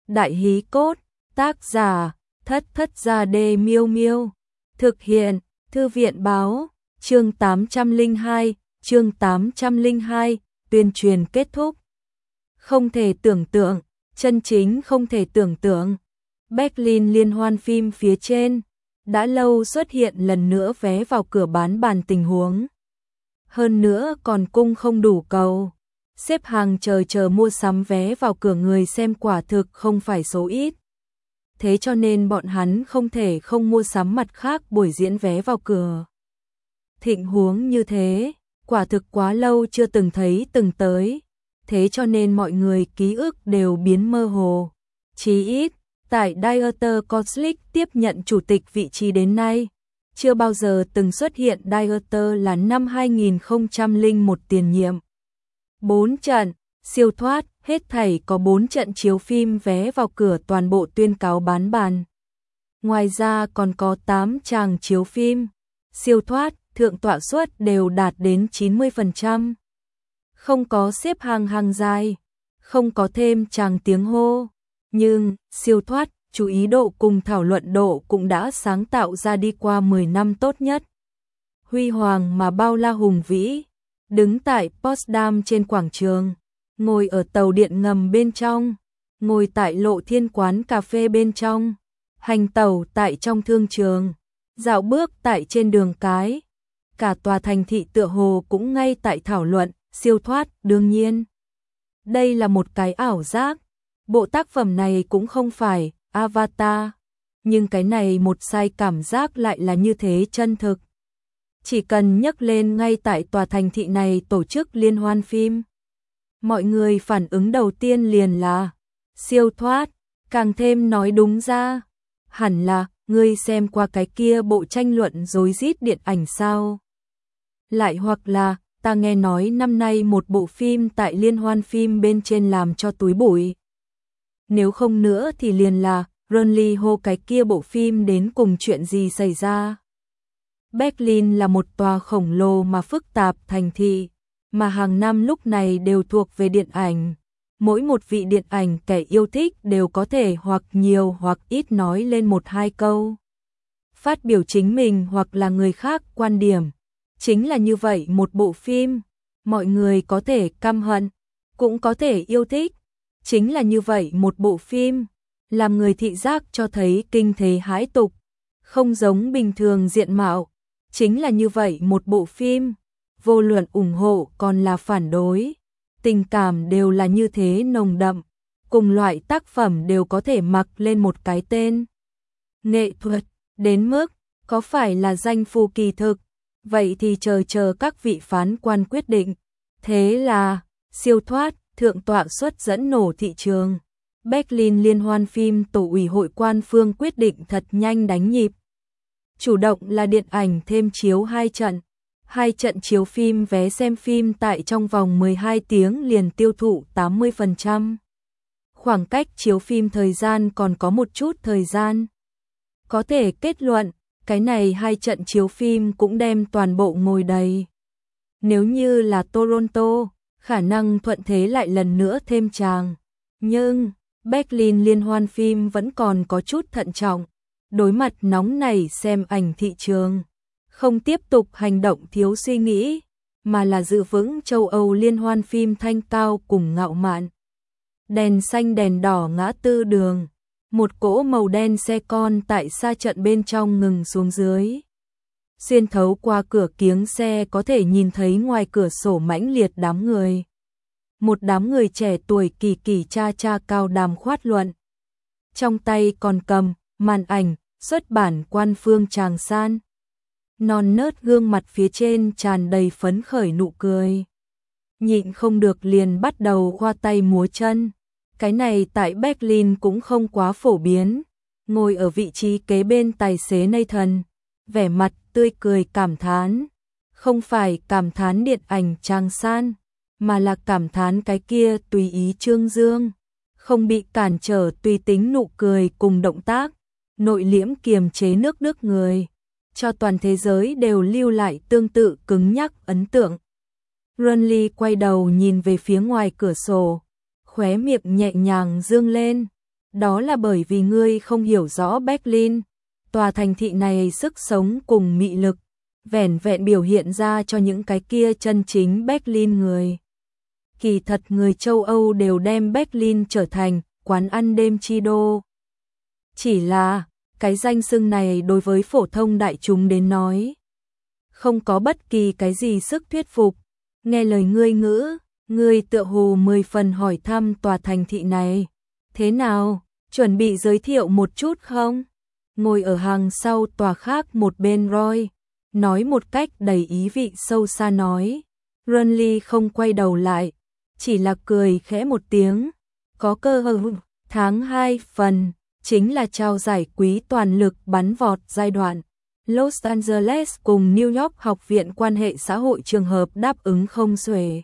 Đại hí cốt, tác giả, Thất Thất Gia Đê Miêu Miêu. Thực hiện, Thư viện báo, chương 802, tuyên truyền kết thúc. Không thể tưởng tượng, chân chính không thể tưởng tượng. Berlin liên hoan phim phía trên, đã lâu xuất hiện lần nữa vé vào cửa bán bàn tình huống. Hơn nữa còn cung không đủ cầu. Xếp hàng chờ mua sắm vé vào cửa người xem quả thực không phải số ít. Thế cho nên bọn hắn không thể không mua sắm mặt khác buổi diễn vé vào cửa. Thịnh huống như thế, quả thực quá lâu chưa từng thấy từng tới. Thế cho nên mọi người ký ức đều biến mơ hồ. Chí ít, tại Dieter Koslick tiếp nhận chủ tịch vị trí đến nay, chưa bao giờ từng xuất hiện Dieter là năm 2001 tiền nhiệm. 4 trận, siêu thoát, hết thảy có 4 trận chiếu phim vé vào cửa toàn bộ tuyên cáo bán bàn. Ngoài ra còn có 8 tràng chiếu phim, siêu thoát, thượng tọa suất đều đạt đến 90%. Không có xếp hàng dài, không có thêm tràng tiếng hô, nhưng siêu thoát, chú ý độ cùng thảo luận độ cũng đã sáng tạo ra đi qua 10 năm tốt nhất. Huy hoàng mà bao la hùng vĩ, đứng tại Potsdam trên quảng trường, ngồi ở tàu điện ngầm bên trong, ngồi tại Lộ Thiên quán cà phê bên trong, hành tàu tại trong thương trường, dạo bước tại trên đường cái. Cả tòa thành thị tựa hồ cũng ngay tại thảo luận, siêu thoát, đương nhiên. Đây là một cái ảo giác, bộ tác phẩm này cũng không phải Avatar, nhưng cái này một sai cảm giác lại là như thế chân thực. Chỉ cần nhắc lên ngay tại tòa thành thị này tổ chức liên hoan phim, mọi người phản ứng đầu tiên liền là siêu thoát, càng thêm nói đúng ra, hẳn là ngươi xem qua cái kia bộ tranh luận rối rít điện ảnh sao? Lại hoặc là ta nghe nói năm nay một bộ phim tại liên hoan phim bên trên làm cho túi bụi. Nếu không nữa thì liền là Runly hô cái kia bộ phim đến cùng chuyện gì xảy ra. Berlin là một tòa khổng lồ mà phức tạp thành thị, mà hàng năm lúc này đều thuộc về điện ảnh. Mỗi một vị điện ảnh kẻ yêu thích đều có thể hoặc nhiều hoặc ít nói lên một hai câu. Phát biểu chính mình hoặc là người khác quan điểm. Chính là như vậy một bộ phim, mọi người có thể căm hận, cũng có thể yêu thích. Chính là như vậy một bộ phim, làm người thị giác cho thấy kinh thế hãi tục, không giống bình thường diện mạo. Chính là như vậy một bộ phim, vô luận ủng hộ còn là phản đối, tình cảm đều là như thế nồng đậm, cùng loại tác phẩm đều có thể mặc lên một cái tên. Nghệ thuật, đến mức, có phải là danh phù kỳ thực, vậy thì chờ các vị phán quan quyết định. Thế là, siêu thoát, thượng tọa suất dẫn nổ thị trường. Berlin liên hoan phim tổ ủy hội quan phương quyết định thật nhanh đánh nhịp. Chủ động là điện ảnh thêm chiếu 2 trận. 2 trận chiếu phim vé xem phim tại trong vòng 12 tiếng liền tiêu thụ 80%. Khoảng cách chiếu phim thời gian còn có một chút thời gian. Có thể kết luận, cái này 2 trận chiếu phim cũng đem toàn bộ ngồi đầy. Nếu như là Toronto, khả năng thuận thế lại lần nữa thêm tràng. Nhưng, Berlin liên hoan phim vẫn còn có chút thận trọng. Đối mặt nóng nảy xem ảnh thị trường, không tiếp tục hành động thiếu suy nghĩ, mà là giữ vững châu Âu liên hoan phim thanh cao cùng ngạo mạn. Đèn xanh đèn đỏ ngã tư đường, một cỗ màu đen xe con tại xa trận bên trong ngừng xuống dưới. Xuyên thấu qua cửa kiếng xe có thể nhìn thấy ngoài cửa sổ mãnh liệt đám người. Một đám người trẻ tuổi kỳ kỳ cha cha cao đàm khoát luận. Trong tay còn cầm màn ảnh, xuất bản quan phương Tràng San. Non nớt gương mặt phía trên tràn đầy phấn khởi nụ cười. Nhịn không được liền bắt đầu khoa tay múa chân. Cái này tại Berlin cũng không quá phổ biến. Ngồi ở vị trí kế bên tài xế Nathan, vẻ mặt tươi cười cảm thán. Không phải cảm thán điện ảnh Tràng San, mà là cảm thán cái kia tùy ý trương dương, không bị cản trở tùy tính nụ cười cùng động tác. Nội liễm kiềm chế nước người, cho toàn thế giới đều lưu lại tương tự cứng nhắc ấn tượng. Runly quay đầu nhìn về phía ngoài cửa sổ, khóe miệng nhẹ nhàng dương lên, Đó là bởi vì ngươi không hiểu rõ Berlin, tòa thành thị này sức sống cùng mị lực, vẻn vẹn biểu hiện ra cho những cái kia chân chính Berlin người. Kỳ thật người châu Âu đều đem Berlin trở thành quán ăn đêm chi đô. Chỉ là, cái danh xưng này đối với phổ thông đại chúng đến nói, không có bất kỳ cái gì sức thuyết phục. Nghe lời ngươi ngữ, ngươi tựa hồ 10 phần hỏi thăm tòa thành thị này. Thế nào, chuẩn bị giới thiệu một chút không? Ngồi ở hàng sau tòa khác một bên Roy, nói một cách đầy ý vị sâu xa nói. Renly không quay đầu lại, chỉ là cười khẽ một tiếng. Có cơ hội, tháng 2 phần, chính là trao giải quý toàn lực bắn vọt giai đoạn. Los Angeles cùng New York học viện quan hệ xã hội trường hợp đáp ứng không xuể.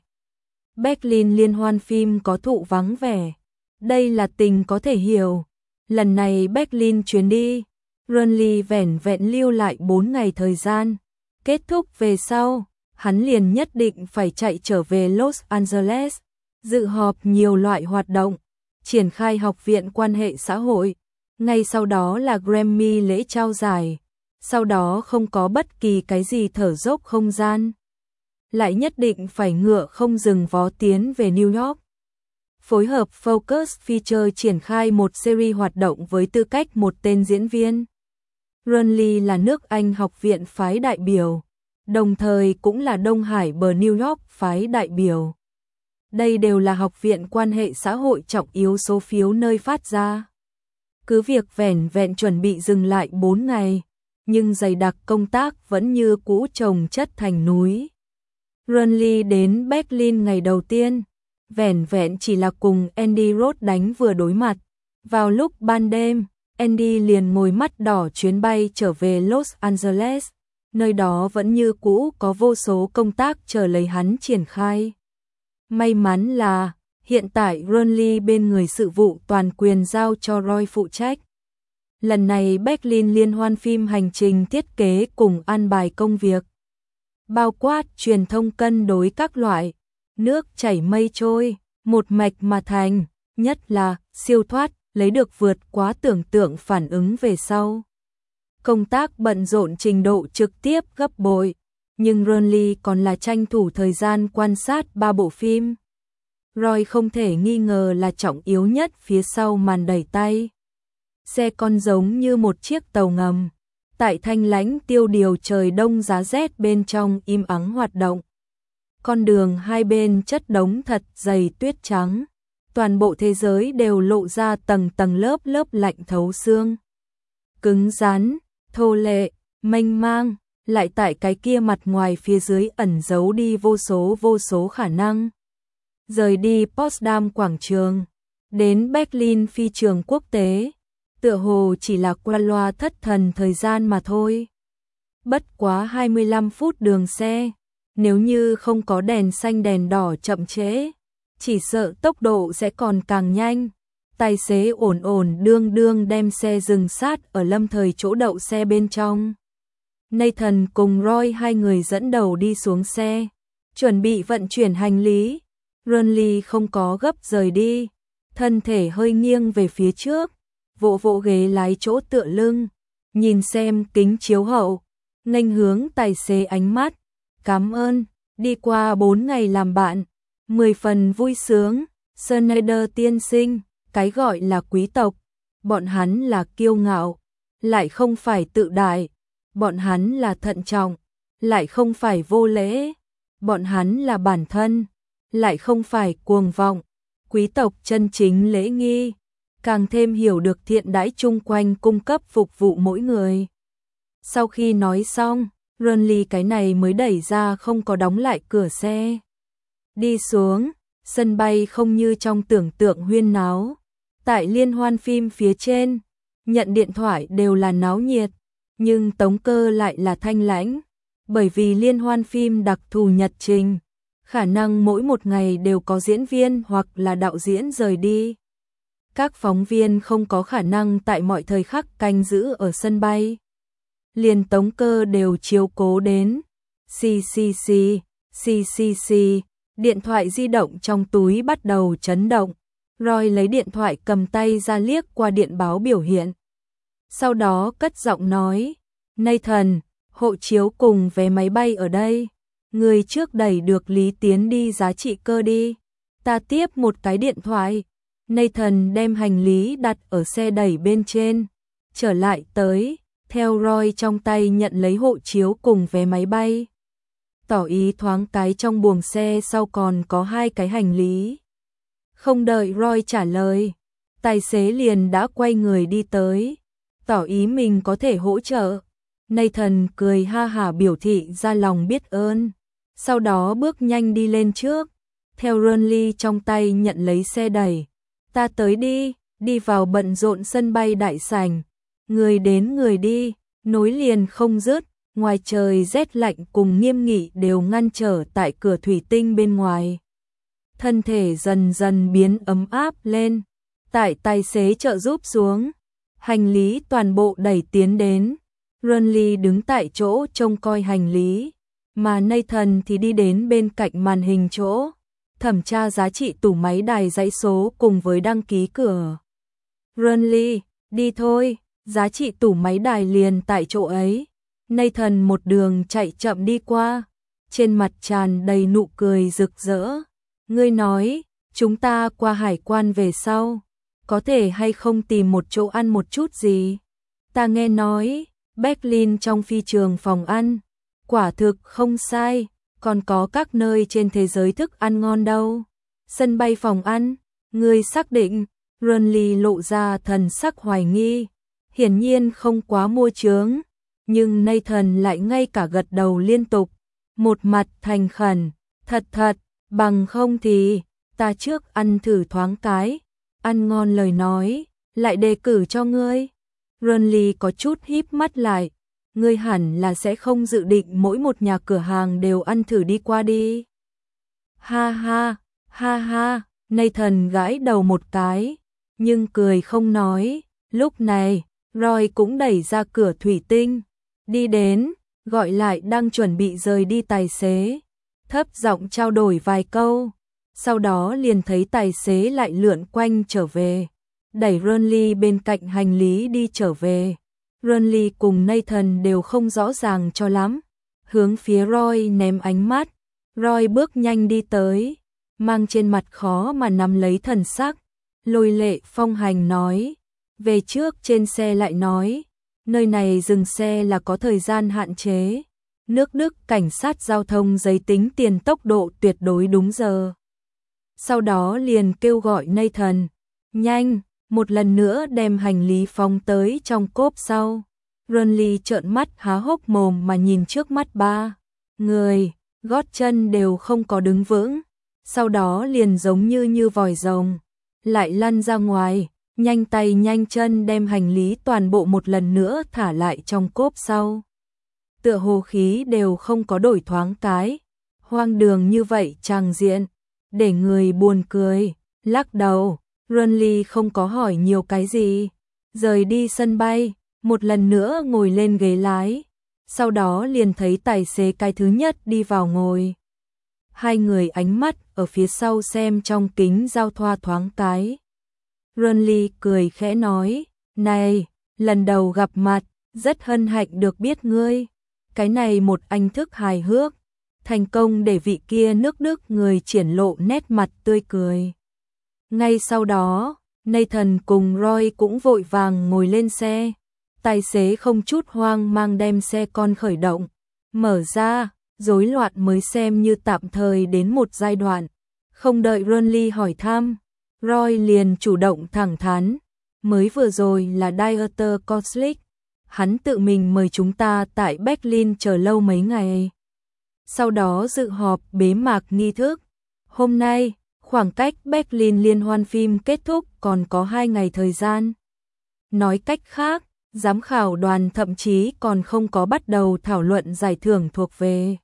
Berlin liên hoan phim có thụ vắng vẻ. Đây là tình có thể hiểu. Lần này Berlin chuyến đi, Renly vẻn vẹn lưu lại 4 ngày thời gian. Kết thúc về sau, hắn liền nhất định phải chạy trở về Los Angeles, dự họp nhiều loại hoạt động, triển khai học viện quan hệ xã hội. Ngay sau đó là Grammy lễ trao giải. Sau đó không có bất kỳ cái gì thở dốc không gian. Lại nhất định phải ngựa không dừng vó tiến về New York. Phối hợp Focus Feature triển khai một series hoạt động với tư cách một tên diễn viên. Renly là nước Anh học viện phái đại biểu, đồng thời cũng là Đông Hải bờ New York phái đại biểu. Đây đều là học viện quan hệ xã hội trọng yếu số phiếu nơi phát ra. Cứ việc vẻn vẹn chuẩn bị dừng lại 4 ngày, nhưng dày đặc công tác vẫn như cũ chồng chất thành núi. Renly đến Berlin ngày đầu tiên, vẻn vẹn chỉ là cùng Andy Roth đánh vừa đối mặt. Vào lúc ban đêm, Andy liền ngồi mắt đỏ chuyến bay trở về Los Angeles, nơi đó vẫn như cũ có vô số công tác chờ lấy hắn triển khai. May mắn là, hiện tại Renly bên người sự vụ toàn quyền giao cho Roy phụ trách. Lần này Berlin liên hoan phim hành trình thiết kế cùng an bài công việc, bao quát truyền thông cân đối các loại, nước chảy mây trôi, một mạch mà thành, nhất là siêu thoát, lấy được vượt quá tưởng tượng phản ứng về sau. Công tác bận rộn trình độ trực tiếp gấp bội, nhưng Renly còn là tranh thủ thời gian quan sát 3 bộ phim. Roy không thể nghi ngờ là trọng yếu nhất phía sau màn đẩy tay. Xe con giống như một chiếc tàu ngầm, tại thanh lãnh tiêu điều trời đông giá rét bên trong im ắng hoạt động. Con đường hai bên chất đống thật dày tuyết trắng, toàn bộ thế giới đều lộ ra tầng tầng lớp lớp lạnh thấu xương. Cứng rắn, thô lệ, mênh mang, lại tại cái kia mặt ngoài phía dưới ẩn giấu đi vô số khả năng. Rời đi Potsdam quảng trường, đến Berlin phi trường quốc tế, tựa hồ chỉ là qua loa thất thần thời gian mà thôi. Bất quá 25 phút đường xe, nếu như không có đèn xanh đèn đỏ chậm trễ, chỉ sợ tốc độ sẽ còn càng nhanh. Tài xế ổn ổn đương đương đem xe dừng sát ở lâm thời chỗ đậu xe bên trong. Nathan cùng Roy hai người dẫn đầu đi xuống xe, chuẩn bị vận chuyển hành lý. Renly không có gấp rời đi, thân thể hơi nghiêng về phía trước, vỗ vỗ ghế lái chỗ tựa lưng, nhìn xem kính chiếu hậu, nghênh hướng tài xế ánh mắt. Cảm ơn, đi qua 4 ngày làm bạn, 10 phần vui sướng. Schneider tiên sinh, cái gọi là quý tộc, bọn hắn là kiêu ngạo, lại không phải tự đại, bọn hắn là thận trọng, lại không phải vô lễ, bọn hắn là bản thân, lại không phải cuồng vọng. Quý tộc chân chính lễ nghi, càng thêm hiểu được thiện đãi chung quanh cung cấp phục vụ mỗi người. Sau khi nói xong, Renly cái này mới đẩy ra không có đóng lại cửa xe. Đi xuống, sân bay không như trong tưởng tượng huyên náo. Tại liên hoan phim phía trên, nhận điện thoại đều là náo nhiệt, nhưng tống cơ lại là thanh lãnh. Bởi vì liên hoan phim đặc thù nhật trình, khả năng mỗi một ngày đều có diễn viên hoặc là đạo diễn rời đi. Các phóng viên không có khả năng tại mọi thời khắc canh giữ ở sân bay. Liền tống cơ đều chiếu cố đến. CCC, điện thoại di động trong túi bắt đầu chấn động. Roy lấy điện thoại cầm tay ra liếc qua điện báo biểu hiện. Sau đó cất giọng nói, Nathan, hộ chiếu cùng vé máy bay ở đây. Người trước đẩy được Lý Tiến đi giá trị cơ đi. Ta tiếp một cái điện thoại. Nathan đem hành lý đặt ở xe đẩy bên trên. Trở lại tới, theo Roy trong tay nhận lấy hộ chiếu cùng vé máy bay. Tỏ ý thoáng cái trong buồng xe sau còn có 2 cái hành lý. Không đợi Roy trả lời, tài xế liền đã quay người đi tới, tỏ ý mình có thể hỗ trợ. Nathan cười ha hả biểu thị ra lòng biết ơn, sau đó bước nhanh đi lên trước, theo Ronly trong tay nhận lấy xe đẩy. Ta tới đi, đi vào bận rộn sân bay đại sảnh, người đến người đi, nối liền không dứt, ngoài trời rét lạnh cùng nghiêm nghị đều ngăn trở tại cửa thủy tinh bên ngoài. Thân thể dần dần biến ấm áp lên, tại tài xế trợ giúp xuống, hành lý toàn bộ đẩy tiến đến. Ronly đứng tại chỗ trông coi hành lý, mà Nathan thì đi đến bên cạnh màn hình chỗ, thẩm tra giá trị tủ máy đài dãy số cùng với đăng ký cửa. Ronly, đi thôi, giá trị tủ máy đài liền tại chỗ ấy. Nathan một đường chạy chậm đi qua, trên mặt tràn đầy nụ cười rực rỡ. Ngươi nói, chúng ta qua hải quan về sau, có thể hay không tìm một chỗ ăn một chút gì? Ta nghe nói, Berlin trong phi trường phòng ăn, quả thực không sai, còn có các nơi trên thế giới thức ăn ngon đâu. Sân bay phòng ăn, ngươi xác định? Ronly lộ ra thần sắc hoài nghi, hiển nhiên không quá mua chướng, nhưng Nathan lại ngay cả gật đầu liên tục, một mặt thành khẩn, thật, bằng không thì, ta trước ăn thử thoáng cái, ăn ngon lời nói, lại đề cử cho ngươi. Ronly có chút híp mắt lại, ngươi hẳn là sẽ không dự định mỗi một nhà cửa hàng đều ăn thử đi qua đi. Ha ha, Nathan gãi đầu một cái, nhưng cười không nói. Lúc này, Roy cũng đẩy ra cửa thủy tinh, đi đến, gọi lại đang chuẩn bị rời đi tài xế, thấp giọng trao đổi vài câu, sau đó liền thấy tài xế lại lượn quanh trở về, đẩy Ronly bên cạnh hành lý đi trở về. Ronly cùng Nathan đều không rõ ràng cho lắm, hướng phía Roy ném ánh mắt. Roy bước nhanh đi tới, mang trên mặt khó mà nắm lấy thần sắc, lôi lệ phong hành nói, về trước trên xe lại nói, nơi này dừng xe là có thời gian hạn chế. Nước Đức cảnh sát giao thông giấy tính tiền tốc độ tuyệt đối đúng giờ. Sau đó liền kêu gọi Nathan, nhanh, một lần nữa đem hành lý phóng tới trong cốp sau. Ronly trợn mắt há hốc mồm mà nhìn trước mắt ba người, gót chân đều không có đứng vững, sau đó liền giống như vòi rồng, lại lăn ra ngoài, nhanh tay nhanh chân đem hành lý toàn bộ một lần nữa thả lại trong cốp sau. Tựa hồ khí đều không có đổi thoáng cái, hoang đường như vậy tràng diện, để người buồn cười, lắc đầu. Ronly không có hỏi nhiều cái gì, rời đi sân bay, một lần nữa ngồi lên ghế lái, sau đó liền thấy tài xế cái thứ nhất đi vào ngồi. Hai người ánh mắt ở phía sau xem trong kính giao thoa thoáng cái. Ronly cười khẽ nói, này, lần đầu gặp mặt, rất hân hạnh được biết ngươi. Cái này một anh thức hài hước, thành công để vị kia nước Đức người triển lộ nét mặt tươi cười. Ngay sau đó, Nathan cùng Roy cũng vội vàng ngồi lên xe. Tài xế không chút hoang mang đem xe con khởi động, mở ra, rối loạn mới xem như tạm thời đến một giai đoạn. Không đợi Ronly hỏi thăm, Roy liền chủ động thẳng thắn, mới vừa rồi là Dieter Koslik, hắn tự mình mời chúng ta tại Berlin chờ lâu mấy ngày. Sau đó dự họp bế mạc nghi thức. Hôm nay, khoảng cách Berlin liên hoan phim kết thúc còn có 2 ngày thời gian. Nói cách khác, giám khảo đoàn thậm chí còn không có bắt đầu thảo luận giải thưởng thuộc về.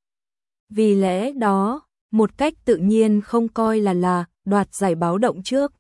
Vì lẽ đó, một cách tự nhiên không coi là đoạt giải báo động trước.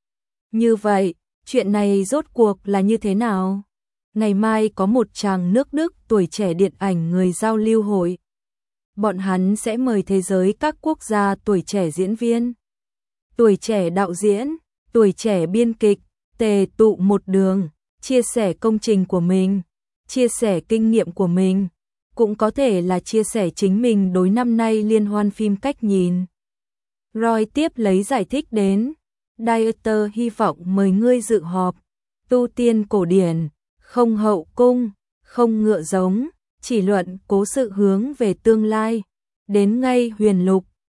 Như vậy, chuyện này rốt cuộc là như thế nào? Ngày mai có một chàng nước Đức tuổi trẻ điện ảnh người giao lưu hội. Bọn hắn sẽ mời thế giới các quốc gia tuổi trẻ diễn viên, tuổi trẻ đạo diễn, Tuổi trẻ biên kịch, tề tụ một đường, chia sẻ công trình của mình, chia sẻ kinh nghiệm của mình, cũng có thể là chia sẻ chính mình đối năm nay liên hoan phim cách nhìn. Roy tiếp lấy giải thích đến, Director hy vọng mời ngươi dự họp, tu tiên cổ điển, không hậu cung, không ngựa giống, chỉ luận cố sự hướng về tương lai, đến ngay huyền lục,